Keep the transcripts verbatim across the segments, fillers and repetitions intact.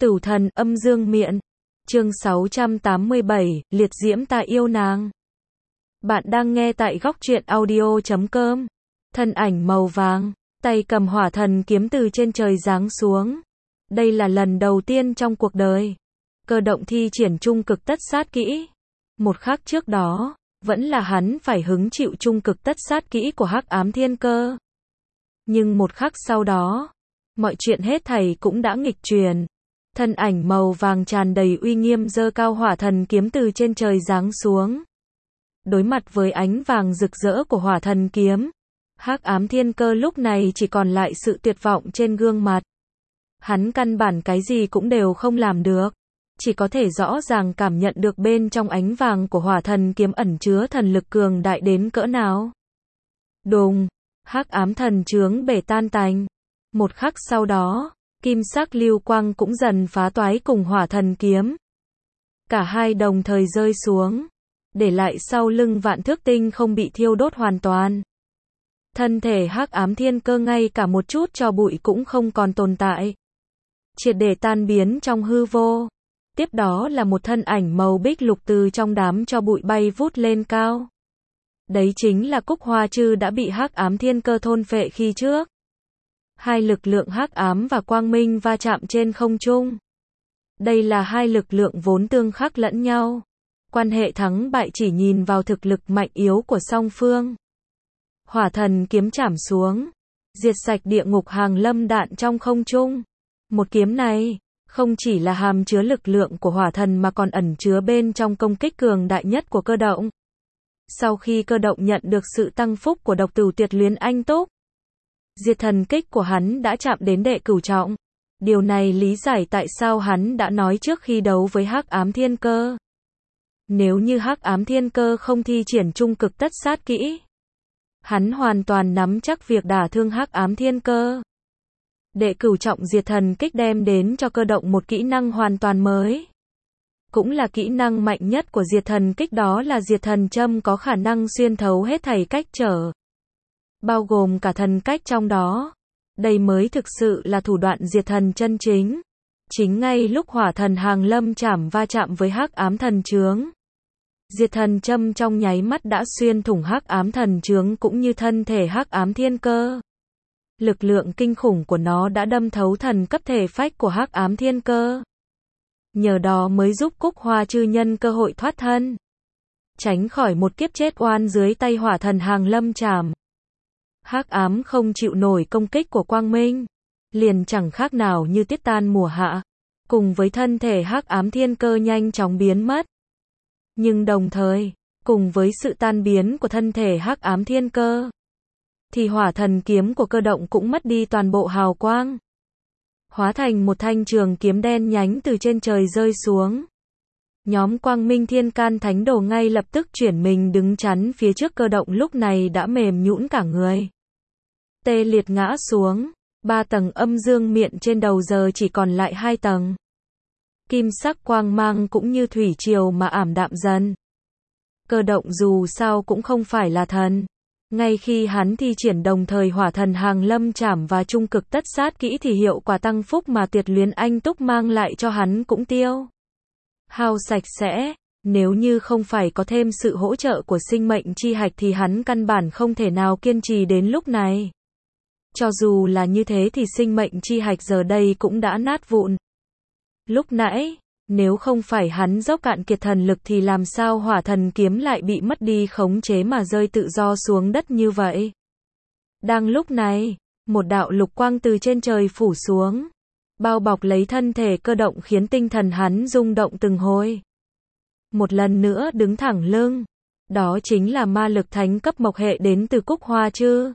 Tử thần âm dương miện. Chương sáu trăm tám mươi bảy, liệt diễm ta yêu nàng. Bạn đang nghe tại góc truyện audio chấm com. Thân ảnh màu vàng, tay cầm hỏa thần kiếm từ trên trời giáng xuống. Đây là lần đầu tiên trong cuộc đời Cơ Động thi triển trung cực tất sát kỹ. Một khắc trước đó, vẫn là hắn phải hứng chịu trung cực tất sát kỹ của Hắc Ám Thiên Cơ. Nhưng một khắc sau đó, mọi chuyện hết thảy cũng đã nghịch chuyển. Thân ảnh màu vàng tràn đầy uy nghiêm giơ cao hỏa thần kiếm từ trên trời giáng xuống. Đối mặt với ánh vàng rực rỡ của hỏa thần kiếm, Hắc Ám Thiên Cơ lúc này chỉ còn lại sự tuyệt vọng trên gương mặt. Hắn căn bản cái gì cũng đều không làm được, chỉ có thể rõ ràng cảm nhận được bên trong ánh vàng của hỏa thần kiếm ẩn chứa thần lực cường đại đến cỡ nào. Đùng, Hắc Ám thần chướng bể tan tành. Một khắc sau đó, kim sắc lưu quang cũng dần phá toái cùng hỏa thần kiếm. Cả hai đồng thời rơi xuống, để lại sau lưng Vạn Thước Tinh không bị thiêu đốt hoàn toàn. Thân thể Hắc Ám Thiên Cơ ngay cả một chút tro bụi cũng không còn tồn tại, triệt để tan biến trong hư vô. Tiếp đó là một thân ảnh màu bích lục từ trong đám tro bụi bay vút lên cao. Đấy chính là Cúc Hoa Trư đã bị Hắc Ám Thiên Cơ thôn phệ khi trước. Hai lực lượng hắc ám và quang minh va chạm trên không trung. Đây là hai lực lượng vốn tương khắc lẫn nhau. Quan hệ thắng bại chỉ nhìn vào thực lực mạnh yếu của song phương. Hỏa thần kiếm chảm xuống, diệt sạch địa ngục hàng lâm đạn trong không trung. Một kiếm này, không chỉ là hàm chứa lực lượng của hỏa thần mà còn ẩn chứa bên trong công kích cường đại nhất của Cơ Động. Sau khi Cơ Động nhận được sự tăng phúc của độc tử tuyệt luyến anh túc, diệt thần kích của hắn đã chạm đến đệ cửu trọng. Điều này lý giải tại sao hắn đã nói trước khi đấu với Hắc Ám Thiên Cơ. Nếu như Hắc Ám Thiên Cơ không thi triển trung cực tất sát kỹ, hắn hoàn toàn nắm chắc việc đả thương Hắc Ám Thiên Cơ. Đệ cửu trọng diệt thần kích đem đến cho Cơ Động một kỹ năng hoàn toàn mới. Cũng là kỹ năng mạnh nhất của diệt thần kích, đó là diệt thần châm có khả năng xuyên thấu hết thảy cách trở, bao gồm cả thần cách trong đó. Đây mới thực sự là thủ đoạn diệt thần chân chính. Chính ngay lúc hỏa thần hàng lâm chảm va chạm với Hắc Ám thần chướng, diệt thần châm trong nháy mắt đã xuyên thủng Hắc Ám thần chướng cũng như thân thể Hắc Ám Thiên Cơ. Lực lượng kinh khủng của nó đã đâm thấu thần cấp thể phách của Hắc Ám Thiên Cơ. Nhờ đó mới giúp Cúc Hoa Trư nhân cơ hội thoát thân, tránh khỏi một kiếp chết oan dưới tay hỏa thần hàng lâm chảm. Hắc ám không chịu nổi công kích của quang minh, liền chẳng khác nào như tiết tan mùa hạ, cùng với thân thể Hắc Ám Thiên Cơ nhanh chóng biến mất. Nhưng đồng thời, cùng với sự tan biến của thân thể Hắc Ám Thiên Cơ, thì hỏa thần kiếm của Cơ Động cũng mất đi toàn bộ hào quang, hóa thành một thanh trường kiếm đen nhánh từ trên trời rơi xuống. Nhóm Quang Minh Thiên Can Thánh Đồ ngay lập tức chuyển mình đứng chắn phía trước Cơ Động, lúc này đã mềm nhũn cả người, tê liệt ngã xuống. Ba tầng âm dương miện trên đầu giờ chỉ còn lại hai tầng. Kim sắc quang mang cũng như thủy triều mà ảm đạm dần. Cơ Động dù sao cũng không phải là thần. Ngay khi hắn thi triển đồng thời hỏa thần hàng lâm chảm và trung cực tất sát kỹ thì hiệu quả tăng phúc mà tuyệt luyến anh túc mang lại cho hắn cũng tiêu hao sạch sẽ. Nếu như không phải có thêm sự hỗ trợ của sinh mệnh chi hạch thì hắn căn bản không thể nào kiên trì đến lúc này. Cho dù là như thế thì sinh mệnh chi hạch giờ đây cũng đã nát vụn. Lúc nãy, nếu không phải hắn dốc cạn kiệt thần lực thì làm sao hỏa thần kiếm lại bị mất đi khống chế mà rơi tự do xuống đất như vậy. Đang lúc này, một đạo lục quang từ trên trời phủ xuống, bao bọc lấy thân thể Cơ Động khiến tinh thần hắn rung động từng hồi. Một lần nữa đứng thẳng lưng. Đó chính là ma lực thánh cấp mộc hệ đến từ Cúc Hoa Trư.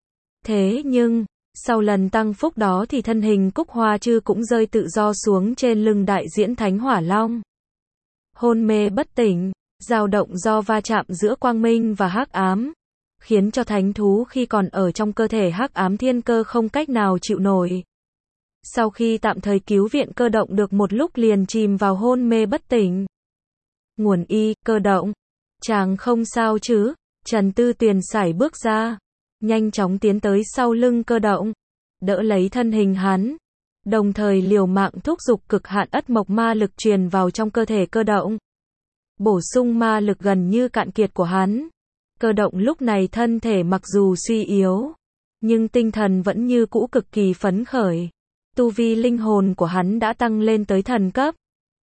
Thế nhưng, sau lần tăng phúc đó thì thân hình Cúc Hoa Trư cũng rơi tự do xuống trên lưng đại diễn Thánh Hỏa Long. Hôn mê bất tỉnh, dao động do va chạm giữa quang minh và hắc ám, khiến cho thánh thú khi còn ở trong cơ thể Hắc Ám Thiên Cơ không cách nào chịu nổi. Sau khi tạm thời cứu viện Cơ Động được một lúc liền chìm vào hôn mê bất tỉnh. Nguồn y, Cơ Động, chàng không sao chứ? Trần Tư Tuyền sải bước ra, nhanh chóng tiến tới sau lưng Cơ Động, đỡ lấy thân hình hắn. đồng thời liều mạng thúc giục cực hạn ất mộc ma lực truyền vào trong cơ thể Cơ Động. Bổ sung ma lực gần như cạn kiệt của hắn. Cơ Động lúc này thân thể mặc dù suy yếu, nhưng tinh thần vẫn như cũ cực kỳ phấn khởi. Tu vi linh hồn của hắn đã tăng lên tới thần cấp,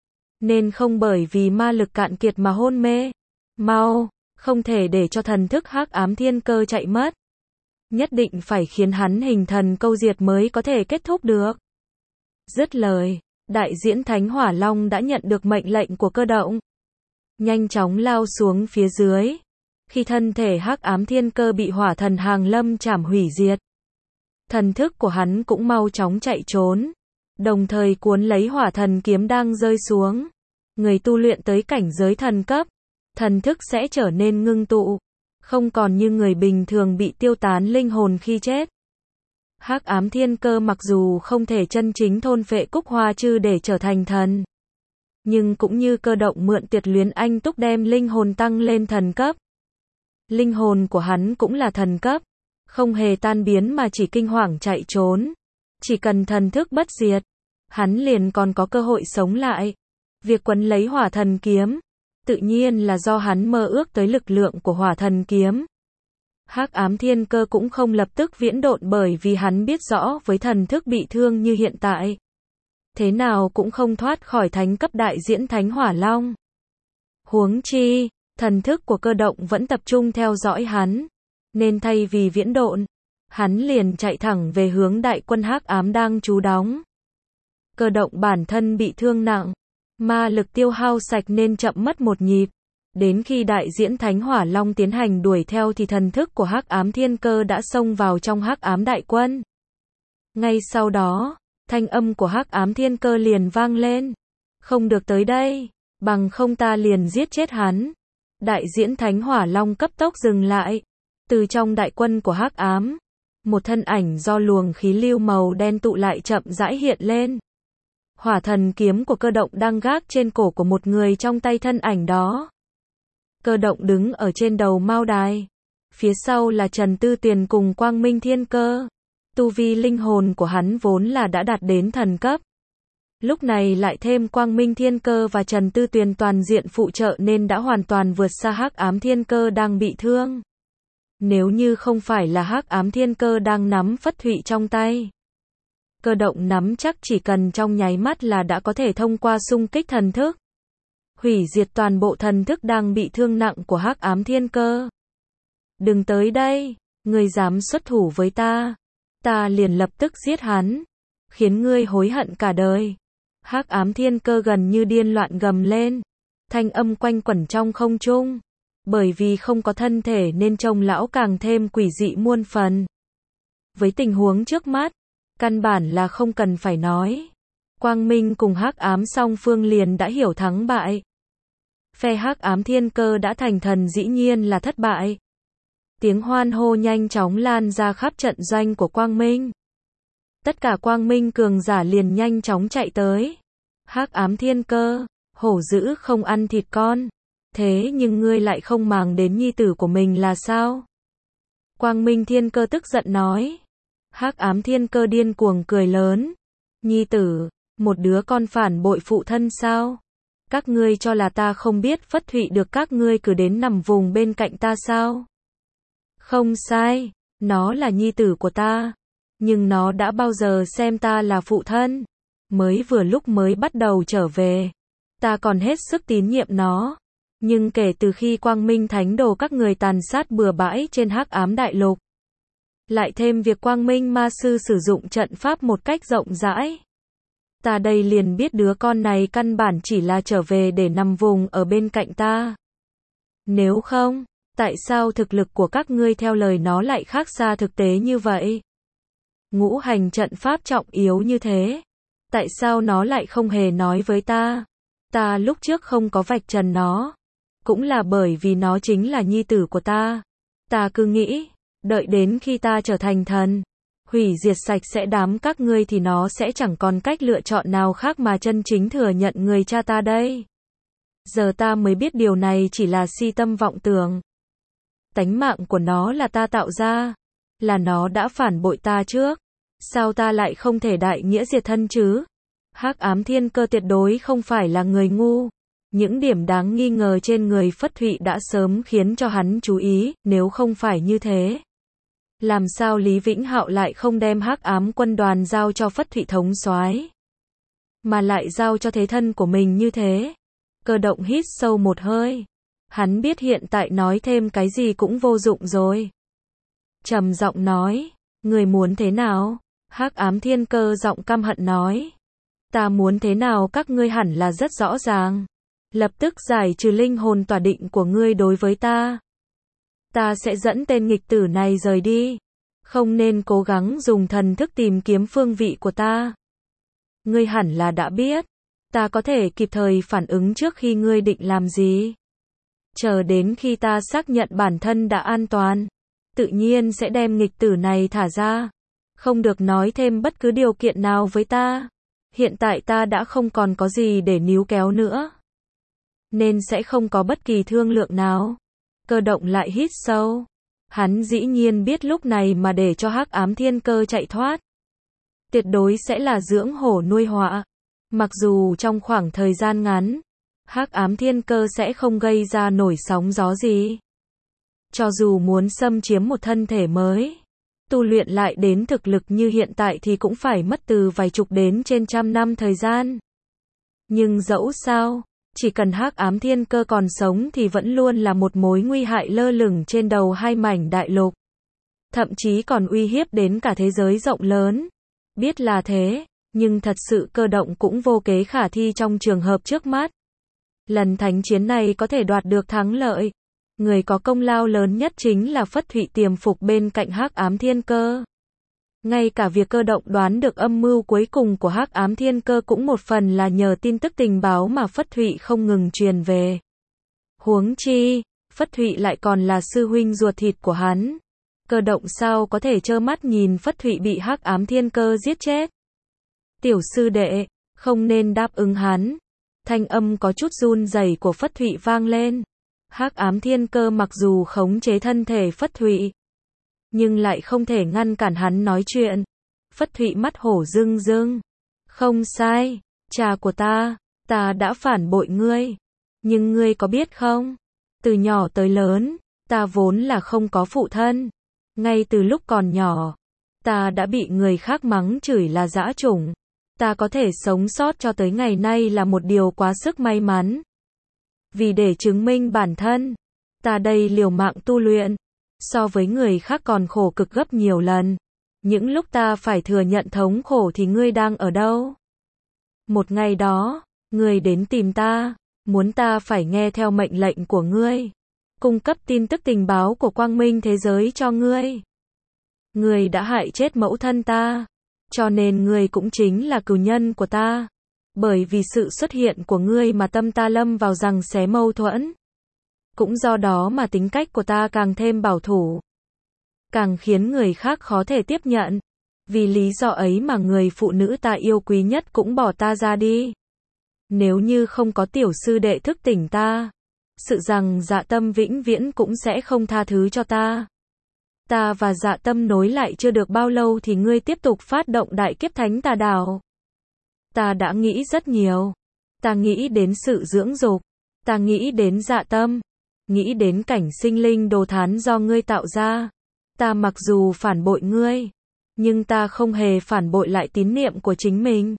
nên không bởi vì ma lực cạn kiệt mà hôn mê. Mau, không thể để cho thần thức Hắc Ám Thiên Cơ chạy mất. Nhất định phải khiến hắn hình thần câu diệt mới có thể kết thúc được. Dứt lời, đại diễn Thánh Hỏa Long đã nhận được mệnh lệnh của Cơ Động, nhanh chóng lao xuống phía dưới. Khi thân thể Hắc Ám Thiên Cơ bị hỏa thần hàng lâm chảm hủy diệt, thần thức của hắn cũng mau chóng chạy trốn, đồng thời cuốn lấy hỏa thần kiếm đang rơi xuống. Người tu luyện tới cảnh giới thần cấp, thần thức sẽ trở nên ngưng tụ, không còn như người bình thường bị tiêu tán linh hồn khi chết. Hắc Ám Thiên Cơ mặc dù không thể chân chính thôn phệ Cúc Hoa Trư để trở thành thần, nhưng cũng như Cơ Động mượn Tuyệt Luyến Anh Túc đem linh hồn tăng lên thần cấp. Linh hồn của hắn cũng là thần cấp, không hề tan biến mà chỉ kinh hoàng chạy trốn. Chỉ cần thần thức bất diệt, hắn liền còn có cơ hội sống lại. Việc quấn lấy hỏa thần kiếm, tự nhiên là do hắn mơ ước tới lực lượng của hỏa thần kiếm. Hắc Ám Thiên Cơ cũng không lập tức viễn độn bởi vì hắn biết rõ với thần thức bị thương như hiện tại, thế nào cũng không thoát khỏi thánh cấp đại diễn Thánh Hỏa Long. Huống chi, thần thức của Cơ Động vẫn tập trung theo dõi hắn, nên thay vì viễn độn, hắn liền chạy thẳng về hướng đại quân Hắc Ám đang trú đóng. Cơ Động bản thân bị thương nặng, ma lực tiêu hao sạch nên chậm mất một nhịp. Đến khi đại diễn Thánh Hỏa Long tiến hành đuổi theo thì thần thức của Hắc Ám Thiên Cơ đã xông vào trong Hắc Ám đại quân. Ngay sau đó, thanh âm của Hắc Ám Thiên Cơ liền vang lên. Không được tới đây, bằng không ta liền giết chết hắn. Đại diễn Thánh Hỏa Long cấp tốc dừng lại. Từ trong đại quân của Hắc Ám, một thân ảnh do luồng khí lưu màu đen tụ lại chậm rãi hiện lên. Hỏa thần kiếm của Cơ Động đang gác trên cổ của một người trong tay thân ảnh đó. Cơ Động đứng ở trên đầu mao đài. Phía sau là Trần Tư Tuyền cùng Quang Minh Thiên Cơ. Tu vi linh hồn của hắn vốn là đã đạt đến thần cấp. Lúc này lại thêm Quang Minh Thiên Cơ và Trần Tư Tuyền toàn diện phụ trợ nên đã hoàn toàn vượt xa Hắc Ám Thiên Cơ đang bị thương. Nếu như không phải là Hắc Ám Thiên Cơ đang nắm phất thụy trong tay, Cơ Động nắm chắc chỉ cần trong nháy mắt là đã có thể thông qua xung kích thần thức, hủy diệt toàn bộ thần thức đang bị thương nặng của Hắc Ám Thiên Cơ. Đừng tới đây, ngươi dám xuất thủ với ta, ta liền lập tức giết hắn, khiến ngươi hối hận cả đời. Hắc Ám Thiên Cơ gần như điên loạn gầm lên, thanh âm quanh quẩn trong không trung. Bởi vì không có thân thể nên trông lão càng thêm quỷ dị muôn phần. Với tình huống trước mắt, căn bản là không cần phải nói. Quang Minh cùng Hắc Ám song phương liền đã hiểu thắng bại. Phe Hắc Ám Thiên Cơ đã thành thần dĩ nhiên là thất bại. Tiếng hoan hô nhanh chóng lan ra khắp trận doanh của Quang Minh. Tất cả Quang Minh cường giả liền nhanh chóng chạy tới. Hắc Ám Thiên Cơ, hổ dữ không ăn thịt con. Thế nhưng ngươi lại không màng đến nhi tử của mình là sao? Quang Minh Thiên Cơ tức giận nói. Hắc Ám Thiên Cơ điên cuồng cười lớn. Nhi tử, một đứa con phản bội phụ thân sao? Các ngươi cho là ta không biết phất thụy được các ngươi cử đến nằm vùng bên cạnh ta sao? Không sai, nó là nhi tử của ta. Nhưng nó đã bao giờ xem ta là phụ thân? Mới vừa lúc mới bắt đầu trở về, ta còn hết sức tín nhiệm nó. Nhưng kể từ khi Quang Minh Thánh Đồ các người tàn sát bừa bãi trên Hắc Ám Đại Lục, lại thêm việc Quang Minh Ma Sư sử dụng trận pháp một cách rộng rãi, ta đây liền biết đứa con này căn bản chỉ là trở về để nằm vùng ở bên cạnh ta. Nếu không, tại sao thực lực của các ngươi theo lời nó lại khác xa thực tế như vậy? Ngũ hành trận pháp trọng yếu như thế, tại sao nó lại không hề nói với ta? Ta lúc trước không có vạch trần nó, cũng là bởi vì nó chính là nhi tử của ta. Ta cứ nghĩ, đợi đến khi ta trở thành thần, hủy diệt sạch sẽ đám các ngươi thì nó sẽ chẳng còn cách lựa chọn nào khác mà chân chính thừa nhận người cha ta đây. Giờ ta mới biết điều này chỉ là si tâm vọng tưởng. Tánh mạng của nó là ta tạo ra, là nó đã phản bội ta trước. Sao ta lại không thể đại nghĩa diệt thân chứ? Hắc ám thiên cơ tuyệt đối không phải là người ngu. Những điểm đáng nghi ngờ trên người Phất Thụy đã sớm khiến cho hắn chú ý, nếu không phải như thế. Làm sao Lý Vĩnh Hạo lại không đem Hắc ám quân đoàn giao cho Phất Thụy thống soái, mà lại giao cho thế thân của mình như thế? Cơ động hít sâu một hơi. Hắn biết hiện tại nói thêm cái gì cũng vô dụng rồi. Trầm giọng nói, người muốn thế nào? Hắc ám thiên cơ giọng căm hận nói. Ta muốn thế nào các ngươi hẳn là rất rõ ràng. Lập tức giải trừ linh hồn tỏa định của ngươi đối với ta. Ta sẽ dẫn tên nghịch tử này rời đi. Không nên cố gắng dùng thần thức tìm kiếm phương vị của ta. Ngươi hẳn là đã biết. Ta có thể kịp thời phản ứng trước khi ngươi định làm gì. Chờ đến khi ta xác nhận bản thân đã an toàn, tự nhiên sẽ đem nghịch tử này thả ra. Không được nói thêm bất cứ điều kiện nào với ta. Hiện tại ta đã không còn có gì để níu kéo nữa, nên sẽ không có bất kỳ thương lượng nào. Cơ động lại hít sâu. Hắn dĩ nhiên biết lúc này mà để cho Hắc ám thiên cơ chạy thoát, tuyệt đối sẽ là dưỡng hổ nuôi họa. Mặc dù trong khoảng thời gian ngắn, Hắc ám thiên cơ sẽ không gây ra nổi sóng gió gì. Cho dù muốn xâm chiếm một thân thể mới, tu luyện lại đến thực lực như hiện tại thì cũng phải mất từ vài chục đến trên trăm năm thời gian. Nhưng dẫu sao, chỉ cần Hắc ám thiên cơ còn sống thì vẫn luôn là một mối nguy hại lơ lửng trên đầu hai mảnh đại lục. Thậm chí còn uy hiếp đến cả thế giới rộng lớn. Biết là thế, nhưng thật sự Cơ động cũng vô kế khả thi trong trường hợp trước mắt. Lần thánh chiến này có thể đoạt được thắng lợi, người có công lao lớn nhất chính là Phất Thụy tiềm phục bên cạnh Hắc ám thiên cơ. Ngay cả việc Cơ động đoán được âm mưu cuối cùng của Hắc ám thiên cơ cũng một phần là nhờ tin tức tình báo mà Phất Thụy không ngừng truyền về. Huống chi, Phất Thụy lại còn là sư huynh ruột thịt của hắn. Cơ động sao có thể trơ mắt nhìn Phất Thụy bị Hắc ám thiên cơ giết chết. Tiểu sư đệ, không nên đáp ứng hắn. Thanh âm có chút run rẩy của Phất Thụy vang lên. Hắc ám thiên cơ mặc dù khống chế thân thể Phất Thụy, nhưng lại không thể ngăn cản hắn nói chuyện. Phất Thụy mắt hổ rưng rưng. Không sai, cha của ta, ta đã phản bội ngươi. Nhưng ngươi có biết không? Từ nhỏ tới lớn, ta vốn là không có phụ thân. Ngay từ lúc còn nhỏ, ta đã bị người khác mắng chửi là dã chủng. Ta có thể sống sót cho tới ngày nay là một điều quá sức may mắn. Vì để chứng minh bản thân, ta đây liều mạng tu luyện. So với người khác còn khổ cực gấp nhiều lần. Những lúc ta phải thừa nhận thống khổ thì ngươi đang ở đâu? Một ngày đó, ngươi đến tìm ta, muốn ta phải nghe theo mệnh lệnh của ngươi, cung cấp tin tức tình báo của quang minh thế giới cho ngươi. Ngươi đã hại chết mẫu thân ta, cho nên ngươi cũng chính là cừu nhân của ta. Bởi vì sự xuất hiện của ngươi mà tâm ta lâm vào giằng xé mâu thuẫn. Cũng do đó mà tính cách của ta càng thêm bảo thủ, càng khiến người khác khó thể tiếp nhận. Vì lý do ấy mà người phụ nữ ta yêu quý nhất cũng bỏ ta ra đi. Nếu như không có tiểu sư đệ thức tỉnh ta, sự rằng Dạ Tâm vĩnh viễn cũng sẽ không tha thứ cho ta. Ta và Dạ Tâm nối lại chưa được bao lâu thì ngươi tiếp tục phát động đại kiếp thánh tà đạo. Ta đã nghĩ rất nhiều. Ta nghĩ đến sự dưỡng dục. Ta nghĩ đến Dạ Tâm. Nghĩ đến cảnh sinh linh đồ thán do ngươi tạo ra. Ta mặc dù phản bội ngươi, nhưng ta không hề phản bội lại tín niệm của chính mình.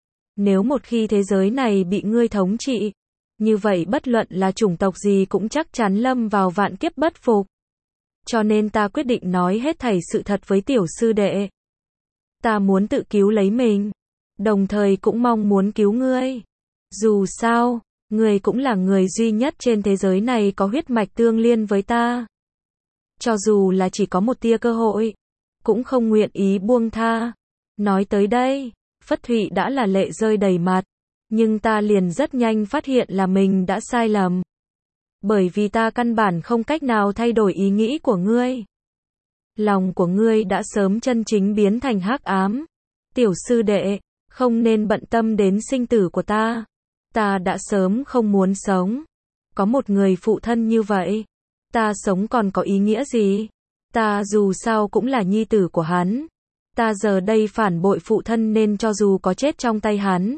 Nếu một khi thế giới này bị ngươi thống trị, như vậy bất luận là chủng tộc gì cũng chắc chắn lâm vào vạn kiếp bất phục. Cho nên ta quyết định nói hết thảy sự thật với tiểu sư đệ. Ta muốn tự cứu lấy mình, đồng thời cũng mong muốn cứu ngươi. Dù sao, ngươi cũng là người duy nhất trên thế giới này có huyết mạch tương liên với ta. Cho dù là chỉ có một tia cơ hội, cũng không nguyện ý buông tha. Nói tới đây, Phất Thụy đã là lệ rơi đầy mặt, nhưng ta liền rất nhanh phát hiện là mình đã sai lầm. Bởi vì ta căn bản không cách nào thay đổi ý nghĩ của ngươi. Lòng của ngươi đã sớm chân chính biến thành hắc ám. Tiểu sư đệ, không nên bận tâm đến sinh tử của ta. Ta đã sớm không muốn sống. Có một người phụ thân như vậy, ta sống còn có ý nghĩa gì? Ta dù sao cũng là nhi tử của hắn. Ta giờ đây phản bội phụ thân nên cho dù có chết trong tay hắn,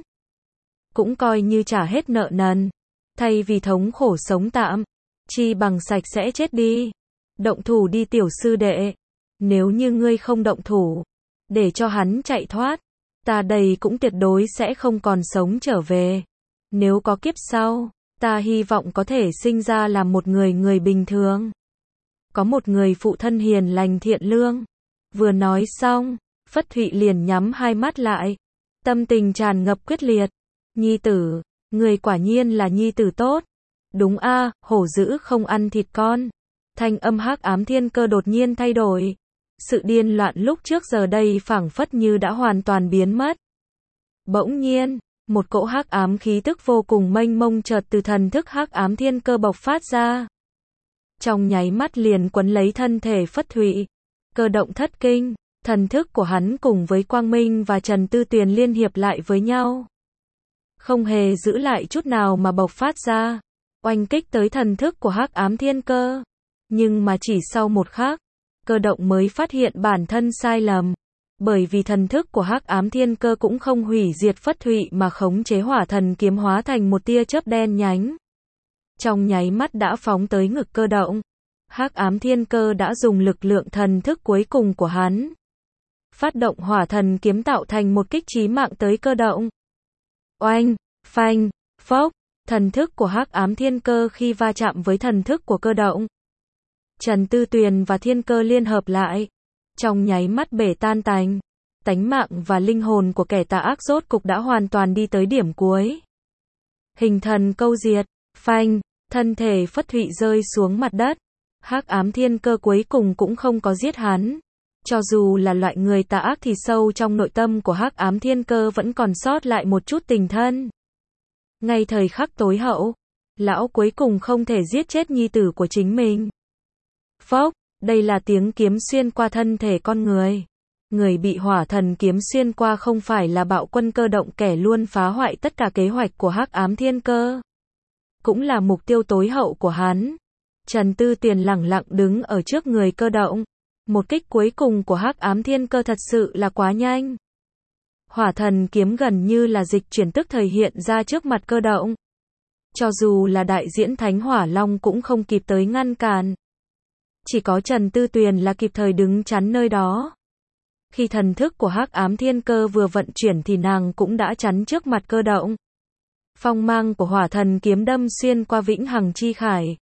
cũng coi như trả hết nợ nần. Thay vì thống khổ sống tạm, chi bằng sạch sẽ chết đi. Động thủ đi tiểu sư đệ. Nếu như ngươi không động thủ, để cho hắn chạy thoát, ta đây cũng tuyệt đối sẽ không còn sống trở về. Nếu có kiếp sau, ta hy vọng có thể sinh ra làm một người người bình thường. Có một người phụ thân hiền lành thiện lương. Vừa nói xong, Phất Thụy liền nhắm hai mắt lại. Tâm tình tràn ngập quyết liệt. Nhi tử, người quả nhiên là nhi tử tốt. Đúng a, hổ dữ không ăn thịt con. Thanh âm Hắc Ám Thiên Cơ đột nhiên thay đổi. Sự điên loạn lúc trước giờ đây phảng phất như đã hoàn toàn biến mất. Bỗng nhiên, một cỗ hắc ám khí tức vô cùng mênh mông chợt từ thần thức Hắc Ám Thiên Cơ bộc phát ra. Trong nháy mắt liền quấn lấy thân thể Phất Thụy. Cơ động thất kinh, thần thức của hắn cùng với Quang Minh và Trần Tư Tuyền liên hiệp lại với nhau. Không hề giữ lại chút nào mà bộc phát ra, oanh kích tới thần thức của Hắc Ám Thiên Cơ. Nhưng mà chỉ sau một khắc, Cơ động mới phát hiện bản thân sai lầm. Bởi vì thần thức của Hắc Ám Thiên Cơ cũng không hủy diệt Phất Thụy mà khống chế hỏa thần kiếm hóa thành một tia chớp đen nhánh. Trong nháy mắt đã phóng tới ngực Cơ động. Hắc Ám Thiên Cơ đã dùng lực lượng thần thức cuối cùng của hắn. Phát động hỏa thần kiếm tạo thành một kích chí mạng tới Cơ động. Oanh, phanh, phốc, thần thức của Hắc Ám Thiên Cơ khi va chạm với thần thức của Cơ động. Trần Tư Tuyền và Thiên Cơ liên hợp lại. Trong nháy mắt bể tan tành. Tánh mạng và linh hồn của kẻ tà ác rốt cục đã hoàn toàn đi tới điểm cuối. Hình thần câu diệt, phanh, thân thể Phất Thụy rơi xuống mặt đất. Hắc Ám Thiên Cơ cuối cùng cũng không có giết hắn. Cho dù là loại người tà ác thì sâu trong nội tâm của Hắc Ám Thiên Cơ vẫn còn sót lại một chút tình thân. Ngay thời khắc tối hậu, lão cuối cùng không thể giết chết nhi tử của chính mình. Phốc, đây là tiếng kiếm xuyên qua thân thể con người. Người bị hỏa thần kiếm xuyên qua không phải là Bạo Quân Cơ động, kẻ luôn phá hoại tất cả kế hoạch của Hắc Ám Thiên Cơ. Cũng là mục tiêu tối hậu của hắn. Trần Tư Tuyền lẳng lặng đứng ở trước người Cơ động. Một kích cuối cùng của Hắc Ám Thiên Cơ thật sự là quá nhanh. Hỏa thần kiếm gần như là dịch chuyển tức thời hiện ra trước mặt Cơ động. Cho dù là đại diễn Thánh Hỏa Long cũng không kịp tới ngăn cản. Chỉ có Trần Tư Tuyền là kịp thời đứng chắn nơi đó. Khi thần thức của Hắc Ám Thiên Cơ vừa vận chuyển thì nàng cũng đã chắn trước mặt Cơ động. Phong mang của hỏa thần kiếm đâm xuyên qua vĩnh hằng chi khải.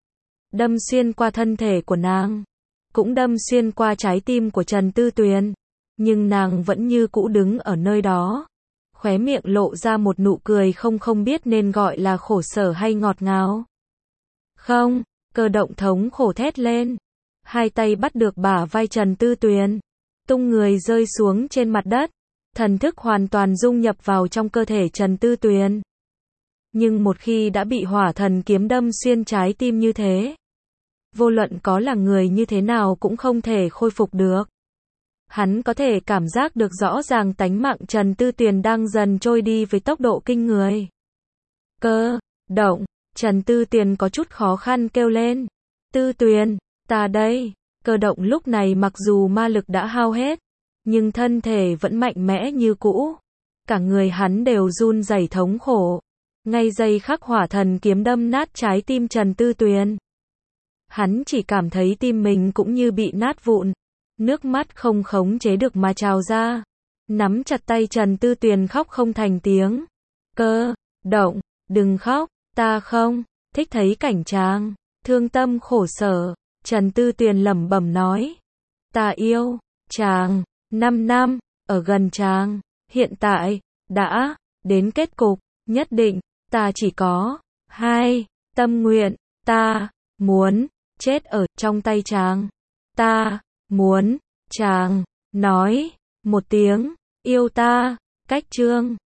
Đâm xuyên qua thân thể của nàng. Cũng đâm xuyên qua trái tim của Trần Tư Tuyền. Nhưng nàng vẫn như cũ đứng ở nơi đó. Khóe miệng lộ ra một nụ cười không không biết nên gọi là khổ sở hay ngọt ngào. Không, Cơ động thống khổ thét lên. Hai tay bắt được bả vai Trần Tư Tuyền. Tung người rơi xuống trên mặt đất. Thần thức hoàn toàn dung nhập vào trong cơ thể Trần Tư Tuyền. Nhưng một khi đã bị hỏa thần kiếm đâm xuyên trái tim như thế, vô luận có là người như thế nào cũng không thể khôi phục được. Hắn có thể cảm giác được rõ ràng tánh mạng Trần Tư Tuyền đang dần trôi đi với tốc độ kinh người. Cơ động, Trần Tư Tuyền có chút khó khăn kêu lên. Tư Tuyền, ta đây. Cơ động lúc này mặc dù ma lực đã hao hết, nhưng thân thể vẫn mạnh mẽ như cũ. Cả người hắn đều run rẩy thống khổ. Ngay giây khắc hỏa thần kiếm đâm nát trái tim Trần Tư Tuyền. Hắn chỉ cảm thấy tim mình cũng như bị nát vụn. Nước mắt không khống chế được mà trào ra. Nắm chặt tay Trần Tư Tuyền khóc không thành tiếng. Cơ động, đừng khóc, ta không thích thấy cảnh chàng thương tâm khổ sở. Trần Tư Tuyền lẩm bẩm nói. Ta yêu chàng năm năm, ở gần chàng. Hiện tại, đã đến kết cục, nhất định, ta chỉ có hai tâm nguyện. Ta muốn chết ở trong tay chàng. Ta muốn chàng nói một tiếng yêu ta. Cách chương